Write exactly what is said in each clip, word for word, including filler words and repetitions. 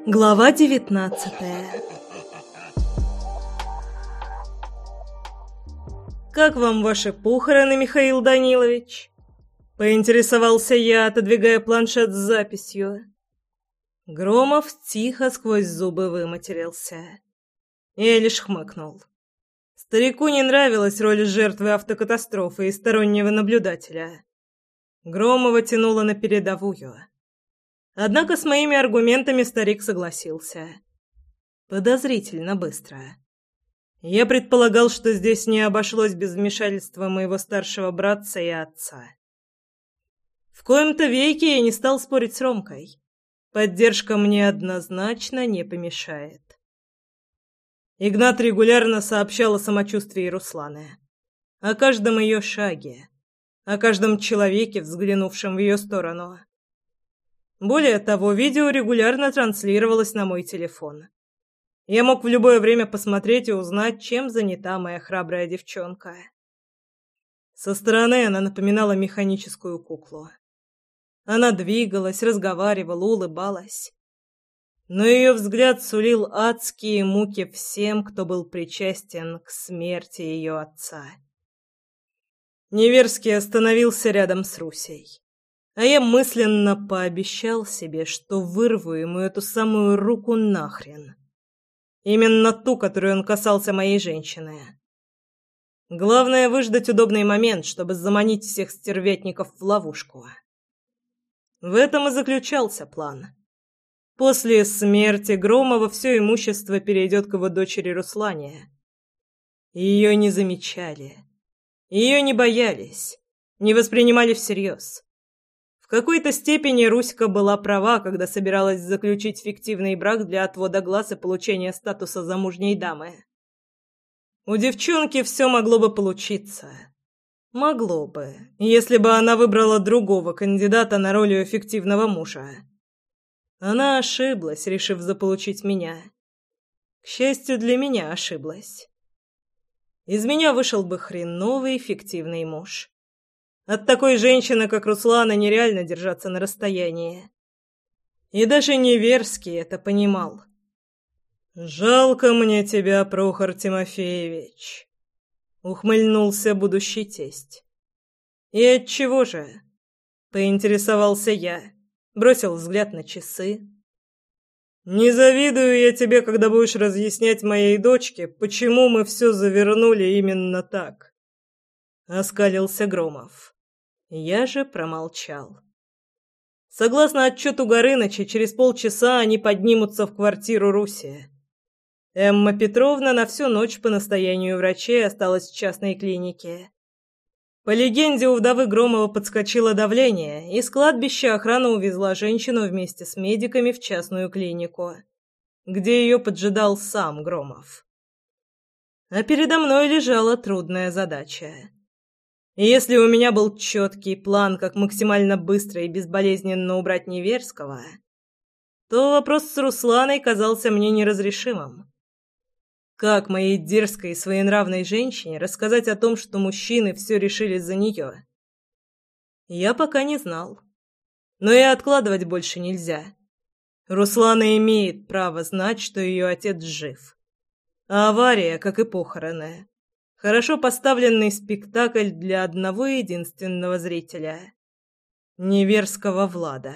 Глава девятнадцатая. «Как вам ваши похороны, Михаил Данилович?» — поинтересовался я, отодвигая планшет с записью. Громов тихо сквозь зубы выматерился. Я лишь хмыкнул. Старику не нравилась роль жертвы автокатастрофы и стороннего наблюдателя. Громова тянуло на передовую. Однако с моими аргументами старик согласился. Подозрительно быстро. Я предполагал, что здесь не обошлось без вмешательства моего старшего братца и отца. В коем-то веке я не стал спорить с Ромкой. Поддержка мне однозначно не помешает. Игнат регулярно сообщал о самочувствии Русланы. О каждом ее шаге. О каждом человеке, взглянувшем в ее сторону. Более того, видео регулярно транслировалось на мой телефон. Я мог в любое время посмотреть и узнать, чем занята моя храбрая девчонка. Со стороны она напоминала механическую куклу. Она двигалась, разговаривала, улыбалась. Но ее взгляд сулил адские муки всем, кто был причастен к смерти ее отца. Неверский остановился рядом с Русей. А я мысленно пообещал себе, что вырву ему эту самую руку нахрен. Именно ту, которой он касался моей женщины. Главное — выждать удобный момент, чтобы заманить всех стервятников в ловушку. В этом и заключался план. После смерти Громова все имущество перейдет к его дочери Руслане. Ее не замечали. Ее не боялись. Не воспринимали всерьез. В какой-то степени Руська была права, когда собиралась заключить фиктивный брак для отвода глаз и получения статуса замужней дамы. У девчонки все могло бы получиться. Могло бы, если бы она выбрала другого кандидата на роль ее фиктивного мужа. Она ошиблась, решив заполучить меня. К счастью, для меня ошиблась. Из меня вышел бы хреновый фиктивный муж. От такой женщины, как Руслана, нереально держаться на расстоянии. И даже Неверский это понимал. «Жалко мне тебя, Прохор Тимофеевич», — ухмыльнулся будущий тесть. «И отчего же?» — поинтересовался я, бросил взгляд на часы. «Не завидую я тебе, когда будешь разъяснять моей дочке, почему мы все завернули именно так», — оскалился Громов. Я же промолчал. Согласно отчету Горыныча, через полчаса они поднимутся в квартиру Руси. Эмма Петровна на всю ночь по настоянию врачей осталась в частной клинике. По легенде, у вдовы Громова подскочило давление, и с кладбища охрана увезла женщину вместе с медиками в частную клинику, где ее поджидал сам Громов. А передо мной лежала трудная задача. И если у меня был четкий план, как максимально быстро и безболезненно убрать Неверского, то вопрос с Русланой казался мне неразрешимым. Как моей дерзкой и своенравной женщине рассказать о том, что мужчины все решили за нее? Я пока не знал. Но и откладывать больше нельзя. Руслана имеет право знать, что ее отец жив. А авария, как и похороны, хорошо поставленный спектакль для одного единственного зрителя — Неверского Влада.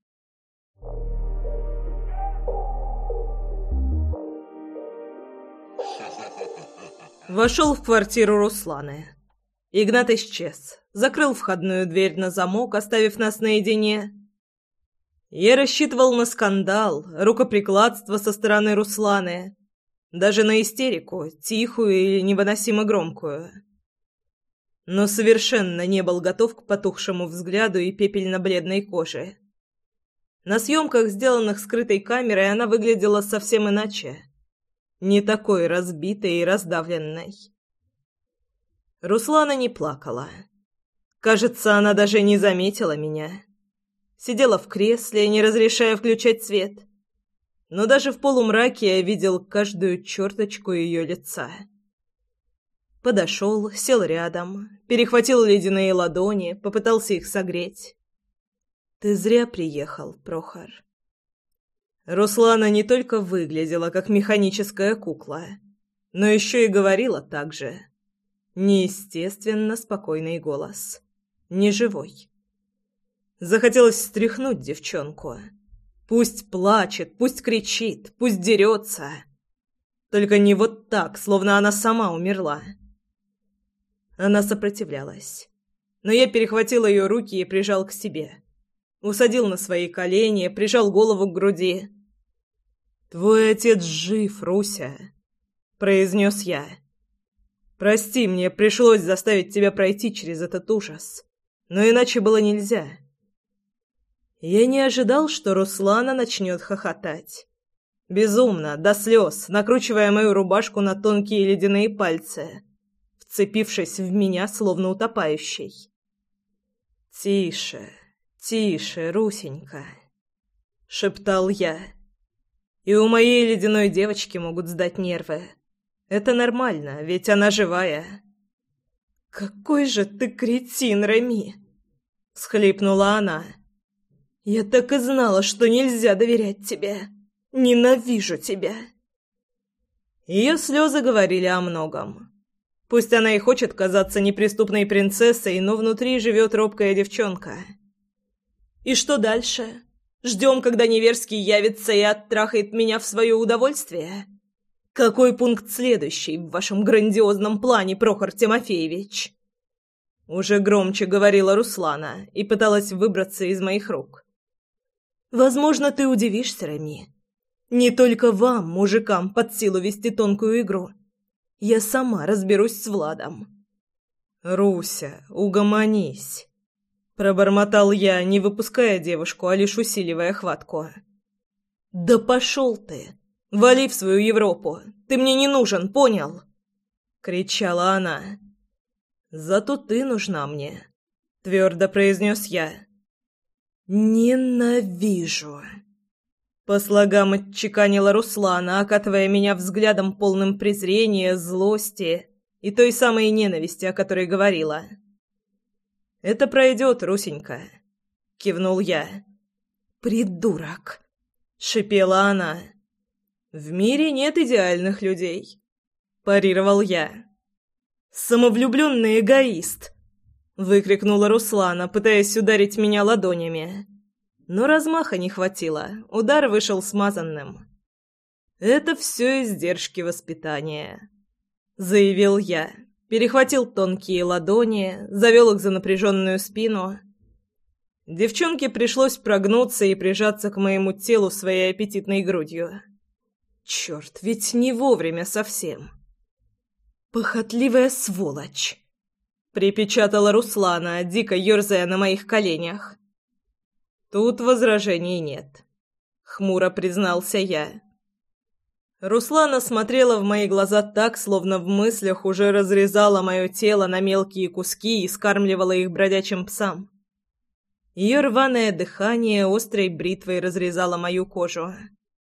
Вошел в квартиру Русланы. Игнат исчез, закрыл входную дверь на замок, оставив нас наедине. Я рассчитывал на скандал, рукоприкладство со стороны Русланы, даже на истерику, тихую или невыносимо громкую. Но совершенно не был готов к потухшему взгляду и пепельно-бледной коже. На съемках, сделанных скрытой камерой, она выглядела совсем иначе. Не такой разбитой и раздавленной. Руслана не плакала. Кажется, она даже не заметила меня. Сидела в кресле, не разрешая включать свет. Но даже в полумраке я видел каждую черточку ее лица. Подошел, сел рядом, перехватил ледяные ладони, попытался их согреть. «Ты зря приехал, Прохор». Руслана не только выглядела как механическая кукла, но еще и говорила так же. Неестественно спокойный голос. Неживой. Захотелось встряхнуть девчонку. Пусть плачет, пусть кричит, пусть дерется. Только не вот так, словно она сама умерла. Она сопротивлялась. Но я перехватил ее руки и прижал к себе. Усадил на свои колени, прижал голову к груди. «Твой отец жив, Руся», — произнес я. «Прости, мне пришлось заставить тебя пройти через этот ужас, но иначе было нельзя». Я не ожидал, что Руслана начнет хохотать. Безумно, до слез, накручивая мою рубашку на тонкие ледяные пальцы, вцепившись в меня, словно утопающий. «Тише, тише, Русенька», — шептал я. «И у моей ледяной девочки могут сдать нервы. Это нормально, ведь она живая». «Какой же ты кретин, Реми!» — всхлипнула она. «Я так и знала, что нельзя доверять тебе. Ненавижу тебя». Ее слезы говорили о многом. Пусть она и хочет казаться неприступной принцессой, но внутри живет робкая девчонка. «И что дальше? Ждем, когда Неверский явится и оттрахает меня в свое удовольствие? Какой пункт следующий в вашем грандиозном плане, Прохор Тимофеевич?» Уже громче говорила Руслана и пыталась выбраться из моих рук. «Возможно, ты удивишься, Реми. Не только вам, мужикам, под силу вести тонкую игру. Я сама разберусь с Владом». «Руся, угомонись», — пробормотал я, не выпуская девушку, а лишь усиливая хватку. «Да пошел ты! Вали в свою Европу! Ты мне не нужен, понял?» — кричала она. «Зато ты нужна мне», — твердо произнес я. «Ненавижу», — по слогам отчеканила Руслана, окатывая меня взглядом полным презрения, злости и той самой ненависти, о которой говорила. «Это пройдет, Русенька», — кивнул я. «Придурок», — шипела она. «В мире нет идеальных людей», — парировал я. «Самовлюбленный эгоист», — выкрикнула Руслана, пытаясь ударить меня ладонями. Но размаха не хватило, удар вышел смазанным. «Это все издержки воспитания», — заявил я, перехватил тонкие ладони, завел их за напряженную спину. Девчонке пришлось прогнуться и прижаться к моему телу своей аппетитной грудью. Черт, ведь не вовремя совсем. «Похотливая сволочь!» — припечатала Руслана, дико ерзая на моих коленях. «Тут возражений нет», — хмуро признался я. Руслана смотрела в мои глаза так, словно в мыслях уже разрезала мое тело на мелкие куски и скармливала их бродячим псам. Ее рваное дыхание острой бритвой разрезало мою кожу.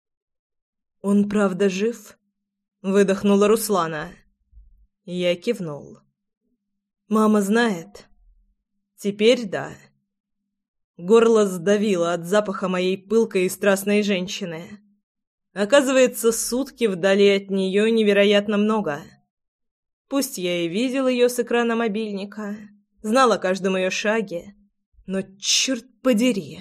«Он правда жив?» — выдохнула Руслана. Я кивнул. «Мама знает?» «Теперь да». Горло сдавило от запаха моей пылкой и страстной женщины. Оказывается, сутки вдали от нее невероятно много. Пусть я и видел ее с экрана мобильника, знал о каждом ее шаге, но черт подери.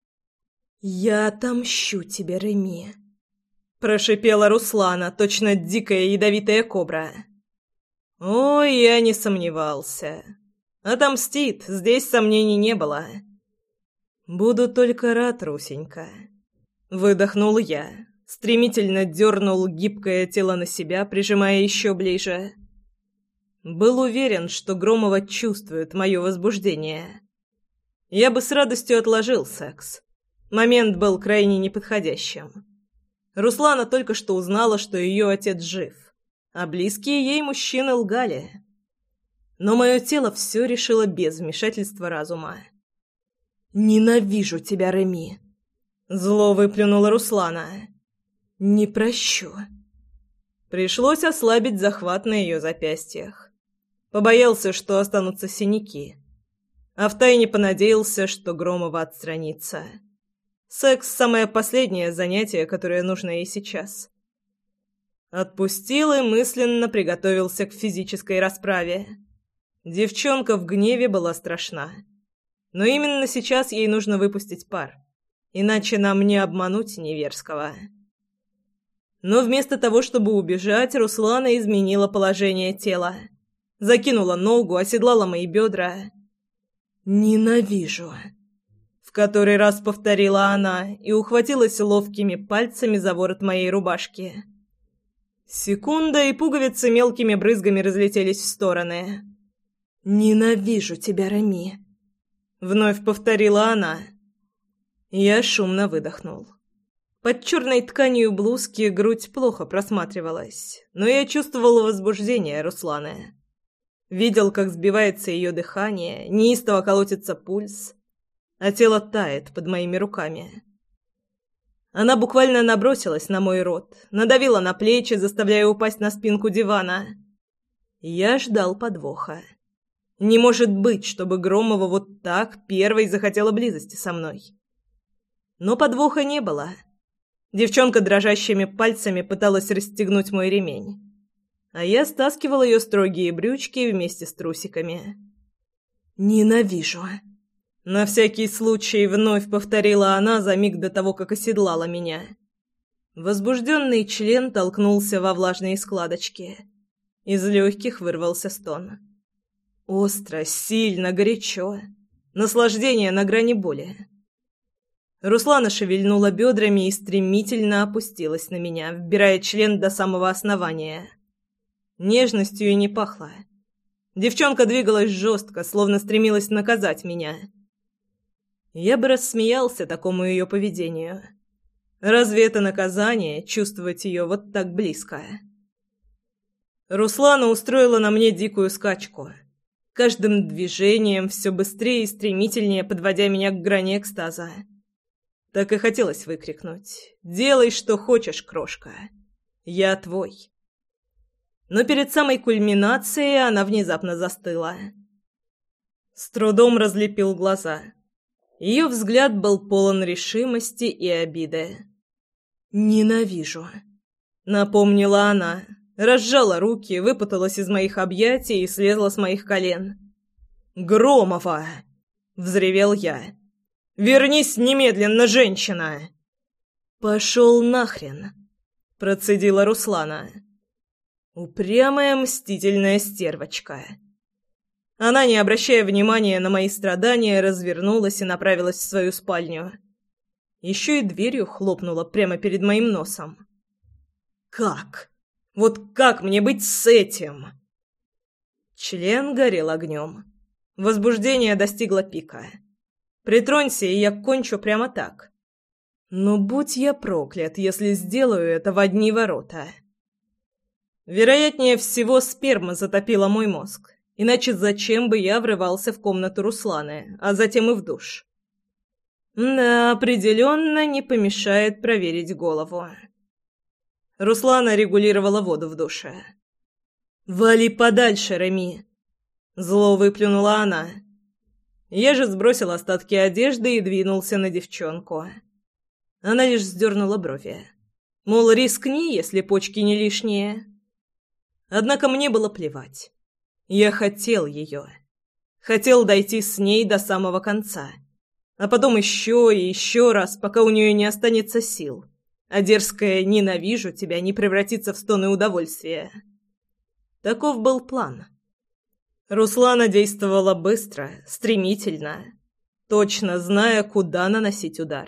«Я отомщу тебе, Реми», — прошипела Руслана, точно дикая ядовитая кобра. «Ой, я не сомневался. Отомстит, здесь сомнений не было». «Буду только рад, Русенька», — выдохнул я, стремительно дернул гибкое тело на себя, прижимая еще ближе. Был уверен, что Громова чувствует мое возбуждение. Я бы с радостью отложил секс. Момент был крайне неподходящим. Руслана только что узнала, что ее отец жив, а близкие ей мужчины лгали. Но мое тело все решило без вмешательства разума. «Ненавижу тебя, Реми!» — зло выплюнула Руслана. «Не прощу». Пришлось ослабить захват на ее запястьях. Побоялся, что останутся синяки. А втайне понадеялся, что Громова отстранится. Секс – самое последнее занятие, которое нужно ей сейчас. Отпустил и мысленно приготовился к физической расправе. Девчонка в гневе была страшна. Но именно сейчас ей нужно выпустить пар. Иначе нам не обмануть Неверского. Но вместо того, чтобы убежать, Руслана изменила положение тела. Закинула ногу, оседлала мои бедра. «Ненавижу!» В который раз повторила она и ухватилась ловкими пальцами за ворот моей рубашки. Секунда, и пуговицы мелкими брызгами разлетелись в стороны. «Ненавижу тебя, Реми!» Вновь повторила она. Я шумно выдохнул. Под черной тканью блузки грудь плохо просматривалась, но я чувствовал возбуждение Русланы. Видел, как сбивается ее дыхание, неистово колотится пульс, а тело тает под моими руками. Она буквально набросилась на мой рот, надавила на плечи, заставляя упасть на спинку дивана. Я ждал подвоха. Не может быть, чтобы Громова вот так первой захотела близости со мной. Но подвоха не было. Девчонка дрожащими пальцами пыталась расстегнуть мой ремень, а я стаскивал ее строгие брючки вместе с трусиками. «Ненавижу!» На всякий случай вновь повторила она за миг до того, как оседлала меня. Возбужденный член толкнулся во влажные складочки. Из легких вырвался стон. Остро, сильно, горячо. Наслаждение на грани боли. Руслана шевельнула бедрами и стремительно опустилась на меня, вбирая член до самого основания. Нежностью и не пахло. Девчонка двигалась жестко, словно стремилась наказать меня. Я бы рассмеялся такому ее поведению. Разве это наказание — чувствовать ее вот так близко? Руслана устроила на мне дикую скачку, каждым движением все быстрее и стремительнее подводя меня к грани экстаза. Так и хотелось выкрикнуть: «Делай, что хочешь, крошка. Я твой». Но перед самой кульминацией она внезапно застыла. С трудом разлепил глаза. Ее взгляд был полон решимости и обиды. «Ненавижу», — напомнила она, разжала руки, выпуталась из моих объятий и слезла с моих колен. «Громова!» — взревел я. «Вернись немедленно, женщина!» «Пошел нахрен!» — процедила Руслана. Упрямая, мстительная стервочка. Она, не обращая внимания на мои страдания, развернулась и направилась в свою спальню. Еще и дверью хлопнула прямо перед моим носом. «Как? Вот как мне быть с этим?» Член горел огнем. Возбуждение достигло пика. Притронься, и я кончу прямо так. Но будь я проклят, если сделаю это в одни ворота. Вероятнее всего, сперма затопила мой мозг. Иначе зачем бы я врывался в комнату Русланы, а затем и в душ? Да, определенно не помешает проверить голову. Руслана регулировала воду в душе. «Вали подальше, Реми!» Зло выплюнула она. Я же сбросил остатки одежды и двинулся на девчонку. Она лишь вздернула брови. Мол, рискни, если почки не лишние. Однако мне было плевать. Я хотел ее. Хотел дойти с ней до самого конца. А потом еще и еще раз, пока у нее не останется сил. А дерзкое «ненавижу тебя» не превратится в стоны удовольствия. Таков был план. Руслана действовала быстро, стремительно, точно зная, куда наносить удар.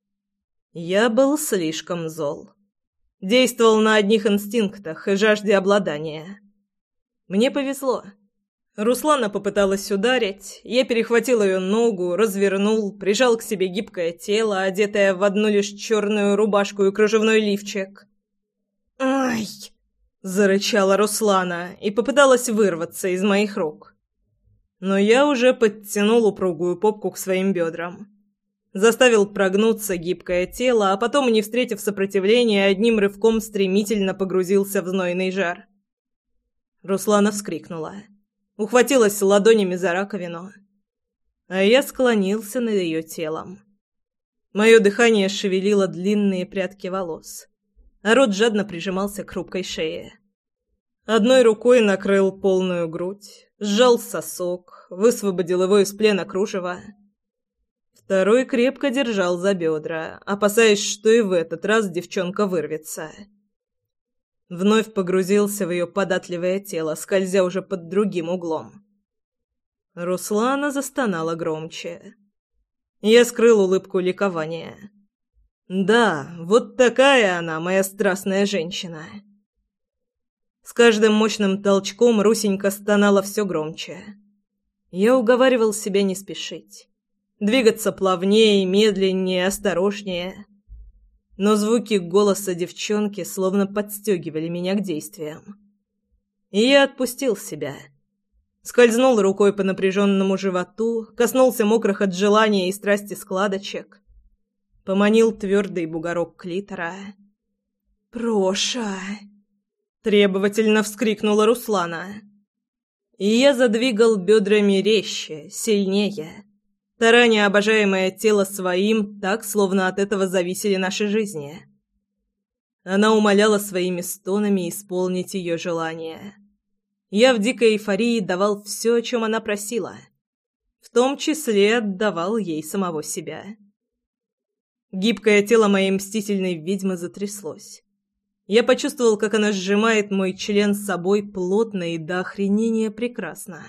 Я был слишком зол. Действовал на одних инстинктах и жажде обладания. Мне повезло. Руслана попыталась ударить, я перехватил ее ногу, развернул, прижал к себе гибкое тело, одетое в одну лишь черную рубашку и кружевной лифчик. «Ай!» — зарычала Руслана и попыталась вырваться из моих рук. Но я уже подтянул упругую попку к своим бедрам. Заставил прогнуться гибкое тело, а потом, не встретив сопротивления, одним рывком стремительно погрузился в знойный жар. Руслана вскрикнула. Ухватилась ладонями за раковину. А я склонился над ее телом. Мое дыхание шевелило длинные прядки волос, а рот жадно прижимался к хрупкой шее. Одной рукой накрыл полную грудь, сжал сосок, высвободил его из плена кружева. Второй крепко держал за бедра, опасаясь, что и в этот раз девчонка вырвется. Вновь погрузился в ее податливое тело, скользя уже под другим углом. Руслана застонала громче. Я скрыл улыбку ликования. Да, вот такая она, моя страстная женщина. С каждым мощным толчком Русенька стонала все громче. Я уговаривал себя не спешить. Двигаться плавнее, медленнее, осторожнее. Но звуки голоса девчонки словно подстегивали меня к действиям. И я отпустил себя. Скользнул рукой по напряженному животу, коснулся мокрых от желания и страсти складочек. Поманил твердый бугорок клитора. «Проша!» — требовательно вскрикнула Руслана. И я задвигал бедрами резче, сильнее, тараня обожаемое тело своим, так, словно от этого зависели наши жизни. Она умоляла своими стонами исполнить ее желание. Я в дикой эйфории давал все, о чем она просила. В том числе отдавал ей самого себя. Гибкое тело моей мстительной ведьмы затряслось. Я почувствовал, как она сжимает мой член с собой плотно и до охренения прекрасно.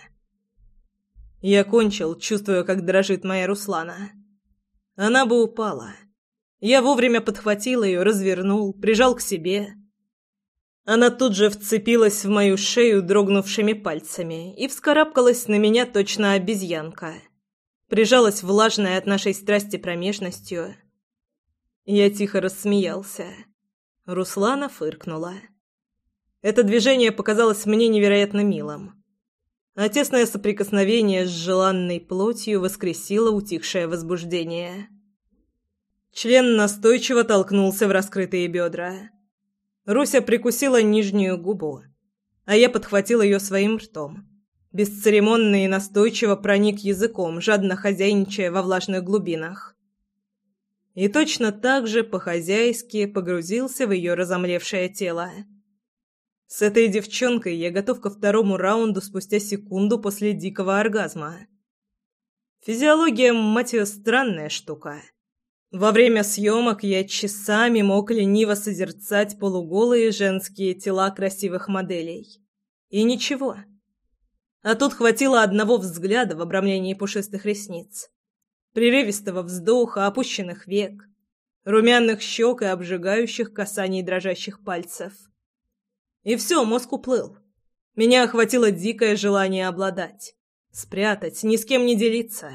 Я кончил, чувствуя, как дрожит моя Руслана. Она бы упала. Я вовремя подхватил ее, развернул, прижал к себе. Она тут же вцепилась в мою шею дрогнувшими пальцами и вскарабкалась на меня точно обезьянка. Прижалась влажной от нашей страсти промежностью. Я тихо рассмеялся. Руслана фыркнула. Это движение показалось мне невероятно милым. А тесное соприкосновение с желанной плотью воскресило утихшее возбуждение. Член настойчиво толкнулся в раскрытые бедра. Руся прикусила нижнюю губу, а я подхватил ее своим ртом. Бесцеремонно и настойчиво проник языком, жадно хозяйничая во влажных глубинах. И точно так же по-хозяйски погрузился в ее разомлевшее тело. С этой девчонкой я готов ко второму раунду спустя секунду после дикого оргазма. Физиология, мать ее, странная штука. Во время съемок я часами мог лениво созерцать полуголые женские тела красивых моделей. И ничего. А тут хватило одного взгляда в обрамлении пушистых ресниц, прерывистого вздоха, опущенных век, румяных щек и обжигающих касаний дрожащих пальцев. И все, мозг уплыл. Меня охватило дикое желание обладать, спрятать, ни с кем не делиться.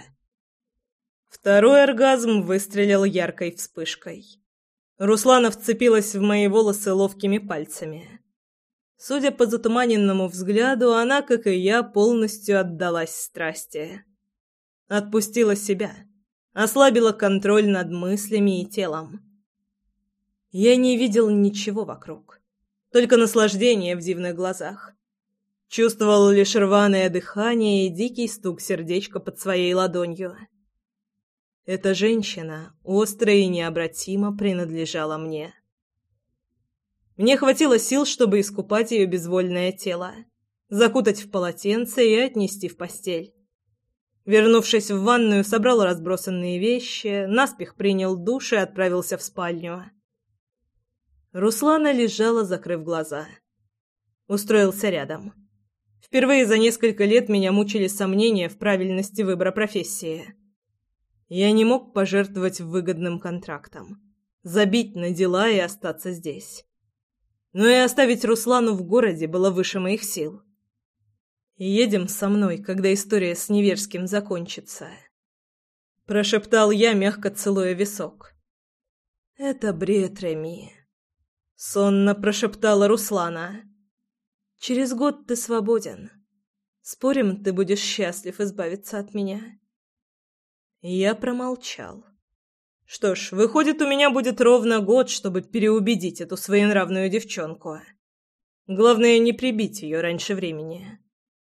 Второй оргазм выстрелил яркой вспышкой. Руслана вцепилась в мои волосы ловкими пальцами. Судя по затуманенному взгляду, она, как и я, полностью отдалась страсти. Отпустила себя, ослабила контроль над мыслями и телом. Я не видел ничего вокруг, только наслаждение в дивных глазах. Чувствовал лишь рваное дыхание и дикий стук сердечка под своей ладонью. Эта женщина, остро и необратимо, принадлежала мне. Мне хватило сил, чтобы искупать ее безвольное тело, закутать в полотенце и отнести в постель. Вернувшись в ванную, собрал разбросанные вещи, наспех принял душ и отправился в спальню. Руслана лежала, закрыв глаза. Устроился рядом. Впервые за несколько лет меня мучили сомнения в правильности выбора профессии. Я не мог пожертвовать выгодным контрактом, забить на дела и остаться здесь. Но и оставить Руслану в городе было выше моих сил. «Едем со мной, когда история с Неверским закончится», — прошептал я, мягко целуя висок. «Это бред, Реми», — сонно прошептала Руслана. «Через год ты свободен. Спорим, ты будешь счастлив избавиться от меня?» Я промолчал. Что ж, выходит, у меня будет ровно год, чтобы переубедить эту своенравную девчонку. Главное, не прибить ее раньше времени.